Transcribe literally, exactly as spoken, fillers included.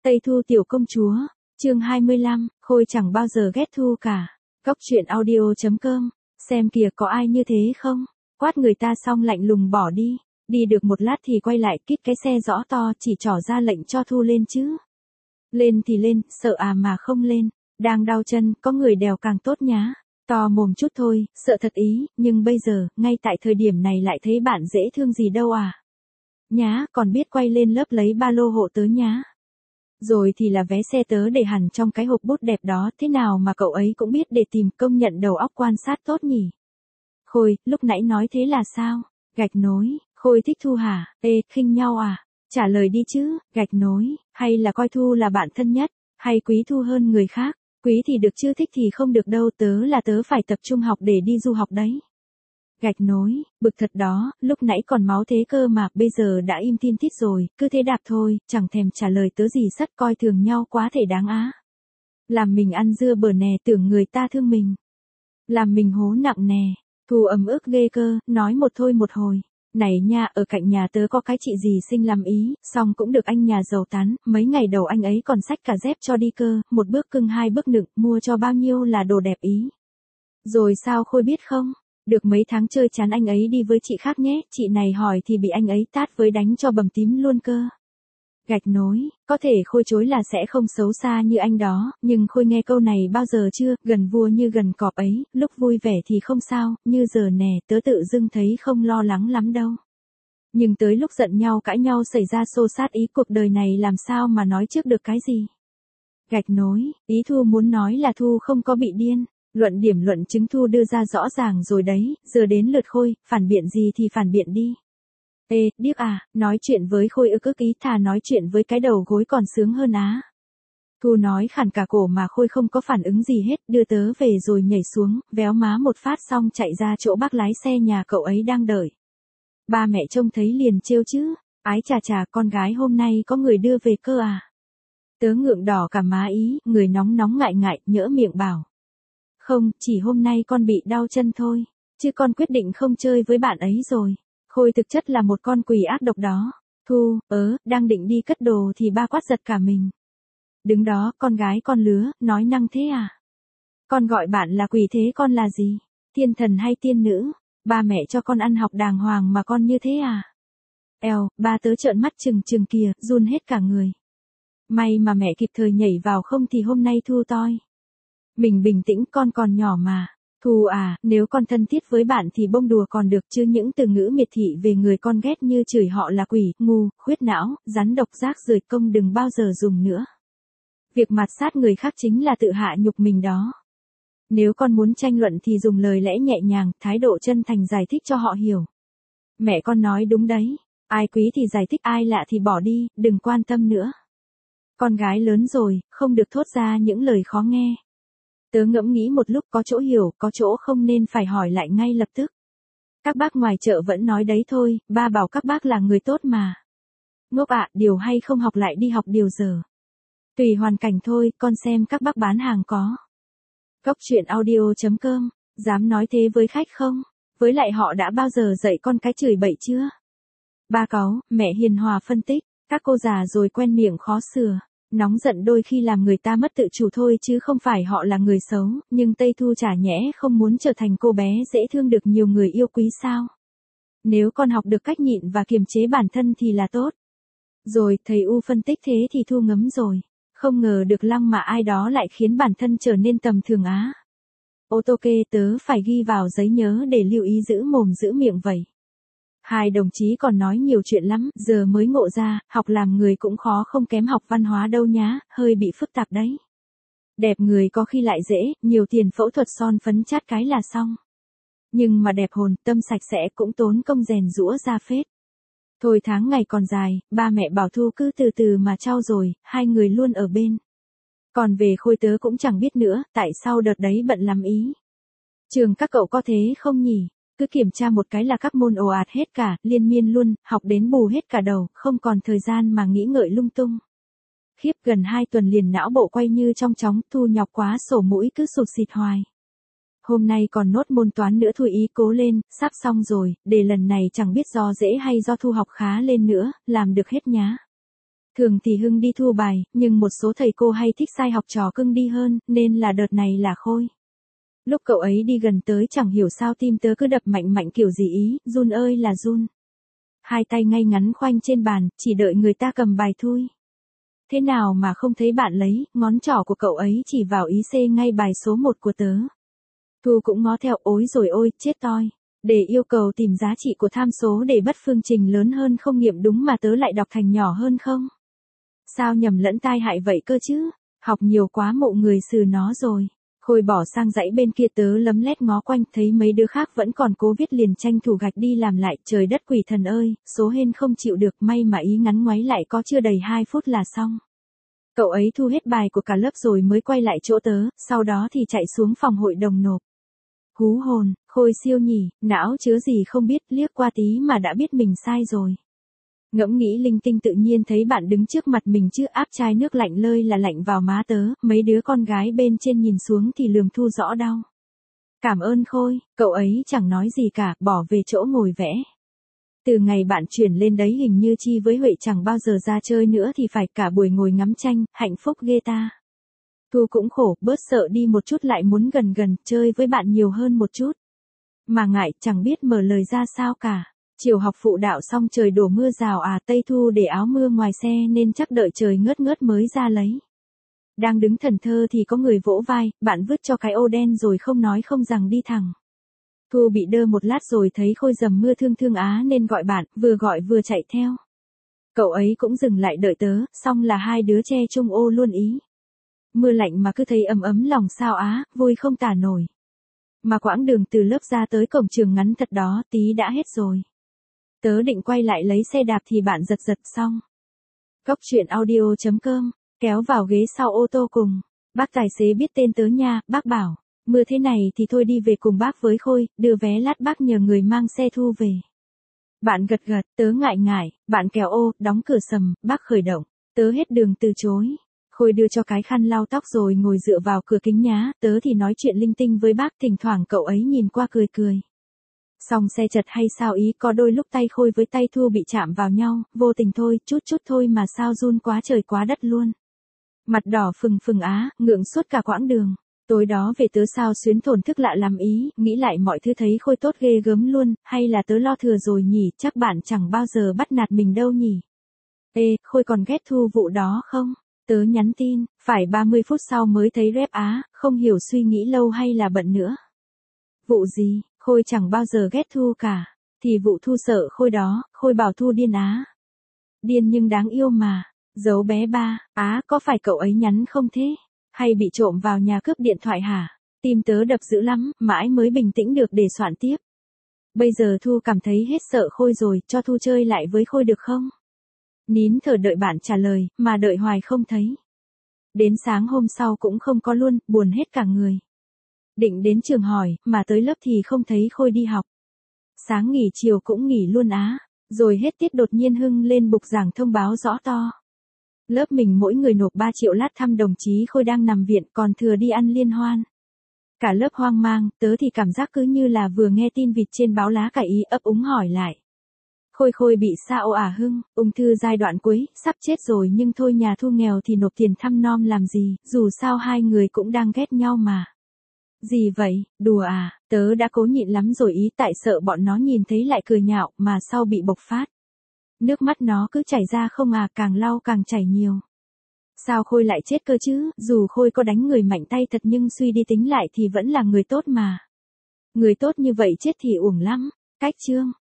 Tây Thu tiểu công chúa, chương hai mươi lăm, Khôi chẳng bao giờ ghét Thu cả. Góc truyện audio chấm com, xem kìa có ai như thế không? Quát người ta xong lạnh lùng bỏ đi, đi được một lát thì quay lại kít cái xe rõ to chỉ trỏ ra lệnh cho Thu lên chứ. Lên thì lên, sợ à mà không lên, đang đau chân, có người đèo càng tốt nhá. To mồm chút thôi, sợ thật ý, nhưng bây giờ, ngay tại thời điểm này lại thấy bạn dễ thương gì đâu à. Nhá, còn biết quay lên lớp lấy ba lô hộ tớ nhá. Rồi thì là vé xe tớ để hẳn trong cái hộp bút đẹp đó, thế nào mà cậu ấy cũng biết để tìm, công nhận đầu óc quan sát tốt nhỉ. Khôi, lúc nãy nói thế là sao? Gạch nối, Khôi thích Thu hả? Ê, khinh nhau à? Trả lời đi chứ, gạch nối, hay là coi Thu là bạn thân nhất, hay quý Thu hơn người khác? Quý thì được chứ thích thì không được đâu, tớ là tớ phải tập trung học để đi du học đấy. Gạch nối, bực thật đó, lúc nãy còn máu thế cơ mà, bây giờ đã im tin tít rồi, cứ thế đạp thôi, chẳng thèm trả lời tớ gì sất, coi thường nhau quá thể đáng á. Làm mình ăn dưa bở nè, tưởng người ta thương mình. Làm mình hố nặng nè, Thu ấm ức ghê cơ, nói một thôi một hồi. Này nha, ở cạnh nhà tớ có cái chị gì xinh làm ý, xong cũng được anh nhà giàu tán, mấy ngày đầu anh ấy còn xách cả dép cho đi cơ, một bước cưng hai bước nựng, mua cho bao nhiêu là đồ đẹp ý. Rồi sao Khôi biết không? Được mấy tháng chơi chán anh ấy đi với chị khác nhé, chị này hỏi thì bị anh ấy tát với đánh cho bầm tím luôn cơ. Gạch nối, có thể Khôi chối là sẽ không xấu xa như anh đó, nhưng Khôi nghe câu này bao giờ chưa, gần vua như gần cọp ấy, lúc vui vẻ thì không sao, như giờ nè, tớ tự dưng thấy không lo lắng lắm đâu. Nhưng tới lúc giận nhau cãi nhau xảy ra xô xát ý, cuộc đời này làm sao mà nói trước được cái gì. Gạch nối, ý Thu muốn nói là Thu không có bị điên. Luận điểm luận chứng Thu đưa ra rõ ràng rồi đấy, giờ đến lượt Khôi, phản biện gì thì phản biện đi. Ê, điếc à, nói chuyện với Khôi ức ức ý, thà nói chuyện với cái đầu gối còn sướng hơn á. Thu nói khản cả cổ mà Khôi không có phản ứng gì hết, đưa tớ về rồi nhảy xuống, véo má một phát xong chạy ra chỗ bác lái xe nhà cậu ấy đang đợi. Ba mẹ trông thấy liền trêu chứ, ái chà chà con gái hôm nay có người đưa về cơ à. Tớ ngượng đỏ cả má ý, người nóng nóng ngại ngại, nhỡ miệng bảo. Không, chỉ hôm nay con bị đau chân thôi, chứ con quyết định không chơi với bạn ấy rồi. Khôi thực chất là một con quỷ ác độc đó. Thu, ớ, đang định đi cất đồ thì ba quát giật cả mình. Đứng đó, con gái con lứa, nói năng thế à? Con gọi bạn là quỷ thế con là gì? Thiên thần hay tiên nữ? Ba mẹ cho con ăn học đàng hoàng mà con như thế à? Eo, ba tớ trợn mắt trừng trừng kìa, run hết cả người. May mà mẹ kịp thời nhảy vào không thì hôm nay Thu toi. Mình bình tĩnh, con còn nhỏ mà. Thu à, nếu con thân thiết với bạn thì bông đùa còn được chứ những từ ngữ miệt thị về người con ghét như chửi họ là quỷ, ngu, khuyết não, rắn độc rác rưởi công đừng bao giờ dùng nữa. Việc mạt sát người khác chính là tự hạ nhục mình đó. Nếu con muốn tranh luận thì dùng lời lẽ nhẹ nhàng, thái độ chân thành giải thích cho họ hiểu. Mẹ con nói đúng đấy, ai quý thì giải thích, ai lạ thì bỏ đi, đừng quan tâm nữa. Con gái lớn rồi, không được thốt ra những lời khó nghe. Tớ ngẫm nghĩ một lúc, có chỗ hiểu, có chỗ không nên phải hỏi lại ngay lập tức. Các bác ngoài chợ vẫn nói đấy thôi, ba bảo các bác là người tốt mà. Ngốc ạ, điều hay không học lại đi học điều giờ. Tùy hoàn cảnh thôi, con xem các bác bán hàng có. Góc truyện audio chấm com, dám nói thế với khách không? Với lại họ đã bao giờ dạy con cái chửi bậy chưa? Ba cáu, mẹ hiền hòa phân tích, các cô già rồi quen miệng khó sửa. Nóng giận đôi khi làm người ta mất tự chủ thôi chứ không phải họ là người xấu, nhưng Tây Thu chả nhẽ không muốn trở thành cô bé dễ thương được nhiều người yêu quý sao? Nếu con học được cách nhịn và kiềm chế bản thân thì là tốt. Rồi, thầy U phân tích thế thì Thu ngấm rồi. Không ngờ được lăng mà ai đó lại khiến bản thân trở nên tầm thường á. Ô tô kê tớ phải ghi vào giấy nhớ để lưu ý giữ mồm giữ miệng vậy. Hai đồng chí còn nói nhiều chuyện lắm, giờ mới ngộ ra, học làm người cũng khó không kém học văn hóa đâu nhá, hơi bị phức tạp đấy. Đẹp người có khi lại dễ, nhiều tiền phẫu thuật son phấn chát cái là xong. Nhưng mà đẹp hồn, tâm sạch sẽ cũng tốn công rèn giũa ra phết. Thôi tháng ngày còn dài, ba mẹ bảo Thu cứ từ từ mà trau rồi, hai người luôn ở bên. Còn về Khôi tớ cũng chẳng biết nữa, tại sao đợt đấy bận lắm ý. Trường các cậu có thế không nhỉ? Cứ kiểm tra một cái là các môn ồ ạt hết cả, liên miên luôn, học đến bù hết cả đầu, không còn thời gian mà nghĩ ngợi lung tung. Khiếp, gần hai tuần liền não bộ quay như trong chóng, Thu nhọc quá sổ mũi cứ sụt xịt hoài. Hôm nay còn nốt môn toán nữa, Thu ý cố lên, sắp xong rồi, đề lần này chẳng biết do dễ hay do Thu học khá lên nữa, làm được hết nhá. Thường thì Hưng đi thu bài, nhưng một số thầy cô hay thích sai học trò cưng đi hơn, nên là đợt này là Khôi. Lúc cậu ấy đi gần tới chẳng hiểu sao tim tớ cứ đập mạnh mạnh kiểu gì ý, run ơi là run. Hai tay ngay ngắn khoanh trên bàn, chỉ đợi người ta cầm bài thui. Thế nào mà không thấy bạn lấy, ngón trỏ của cậu ấy chỉ vào ý C ngay bài số một của tớ. Thu cũng ngó theo, ối rồi ôi, chết toi. Để yêu cầu tìm giá trị của tham số để bất phương trình lớn hơn không nghiệm đúng mà tớ lại đọc thành nhỏ hơn không? Sao nhầm lẫn tai hại vậy cơ chứ? Học nhiều quá mộ người xử nó rồi. Khôi bỏ sang dãy bên kia, tớ lấm lét ngó quanh, thấy mấy đứa khác vẫn còn cố viết liền tranh thủ gạch đi làm lại. Trời đất quỷ thần ơi, số hên không chịu được, may mà ý ngắn ngoáy lại có chưa đầy hai phút là xong. Cậu ấy thu hết bài của cả lớp rồi mới quay lại chỗ tớ, sau đó thì chạy xuống phòng hội đồng nộp. Hú hồn, Khôi siêu nhỉ, não chứa gì không biết, liếc qua tí mà đã biết mình sai rồi. Ngẫm nghĩ linh tinh tự nhiên thấy bạn đứng trước mặt mình chứ, áp chai nước lạnh lơi là lạnh vào má tớ, mấy đứa con gái bên trên nhìn xuống thì lườm Thu rõ đau. Cảm ơn Khôi, cậu ấy chẳng nói gì cả, bỏ về chỗ ngồi vẽ. Từ ngày bạn chuyển lên đấy hình như Chi với Huệ chẳng bao giờ ra chơi nữa thì phải cả buổi ngồi ngắm tranh, hạnh phúc ghê ta. Thu cũng khổ, bớt sợ đi một chút lại muốn gần gần, chơi với bạn nhiều hơn một chút. Mà ngại, chẳng biết mở lời ra sao cả. Chiều học phụ đạo xong trời đổ mưa rào à, Tây Thu để áo mưa ngoài xe nên chắc đợi trời ngớt ngớt mới ra lấy. Đang đứng thẫn thờ thì có người vỗ vai, bạn vứt cho cái ô đen rồi không nói không rằng đi thẳng. Thu bị đơ một lát rồi thấy Khôi dầm mưa thương thương á nên gọi bạn, vừa gọi vừa chạy theo. Cậu ấy cũng dừng lại đợi tớ, xong là hai đứa che chung ô luôn ý. Mưa lạnh mà cứ thấy ấm ấm lòng sao á, vui không tả nổi. Mà quãng đường từ lớp ra tới cổng trường ngắn thật đó, tí đã hết rồi. Tớ định quay lại lấy xe đạp thì bạn giật giật xong. Cóc truyện audio chấm com, kéo vào ghế sau ô tô cùng. Bác tài xế biết tên tớ nha, bác bảo, mưa thế này thì thôi đi về cùng bác với Khôi, đưa vé lát bác nhờ người mang xe Thu về. Bạn gật gật, tớ ngại ngại, bạn kéo ô, đóng cửa sầm, bác khởi động, tớ hết đường từ chối. Khôi đưa cho cái khăn lau tóc rồi ngồi dựa vào cửa kính nhá, tớ thì nói chuyện linh tinh với bác, thỉnh thoảng cậu ấy nhìn qua cười cười. Xong xe chật hay sao ý, có đôi lúc tay Khôi với tay Thu bị chạm vào nhau, vô tình thôi, chút chút thôi mà sao run quá trời quá đất luôn. Mặt đỏ phừng phừng á, ngượng suốt cả quãng đường. Tối đó về tớ sao xuyến thổn thức lạ lắm ý, nghĩ lại mọi thứ thấy Khôi tốt ghê gớm luôn, hay là tớ lo thừa rồi nhỉ, chắc bạn chẳng bao giờ bắt nạt mình đâu nhỉ. Ê, Khôi còn ghét Thu vụ đó không? Tớ nhắn tin, phải ba mươi phút sau mới thấy rep á, không hiểu suy nghĩ lâu hay là bận nữa. Vụ gì, Khôi chẳng bao giờ ghét Thu cả, thì vụ Thu sợ Khôi đó, Khôi bảo Thu điên á. Điên nhưng đáng yêu mà, giấu bé ba, á có phải cậu ấy nhắn không thế? Hay bị trộm vào nhà cướp điện thoại hả? Tim tớ đập dữ lắm, mãi mới bình tĩnh được để soạn tiếp. Bây giờ Thu cảm thấy hết sợ Khôi rồi, cho Thu chơi lại với Khôi được không? Nín thở đợi bạn trả lời, mà đợi hoài không thấy. Đến sáng hôm sau cũng không có luôn, buồn hết cả người. Định đến trường hỏi, mà tới lớp thì không thấy Khôi đi học. Sáng nghỉ chiều cũng nghỉ luôn á, rồi hết tiết đột nhiên Hưng lên bục giảng thông báo rõ to. Lớp mình mỗi người nộp ba triệu lát thăm đồng chí Khôi đang nằm viện, còn thừa đi ăn liên hoan. Cả lớp hoang mang, tớ thì cảm giác cứ như là vừa nghe tin vịt trên báo lá cải ý, ấp úng hỏi lại. Khôi Khôi bị sao à Hưng, ung thư giai đoạn cuối, sắp chết rồi nhưng thôi nhà Thu nghèo thì nộp tiền thăm nom làm gì, dù sao hai người cũng đang ghét nhau mà. Gì vậy, đùa à, tớ đã cố nhịn lắm rồi ý, tại sợ bọn nó nhìn thấy lại cười nhạo mà sau bị bộc phát. Nước mắt nó cứ chảy ra không à, càng lau càng chảy nhiều. Sao Khôi lại chết cơ chứ, dù Khôi có đánh người mạnh tay thật nhưng suy đi tính lại thì vẫn là người tốt mà. Người tốt như vậy chết thì uổng lắm. Cách chương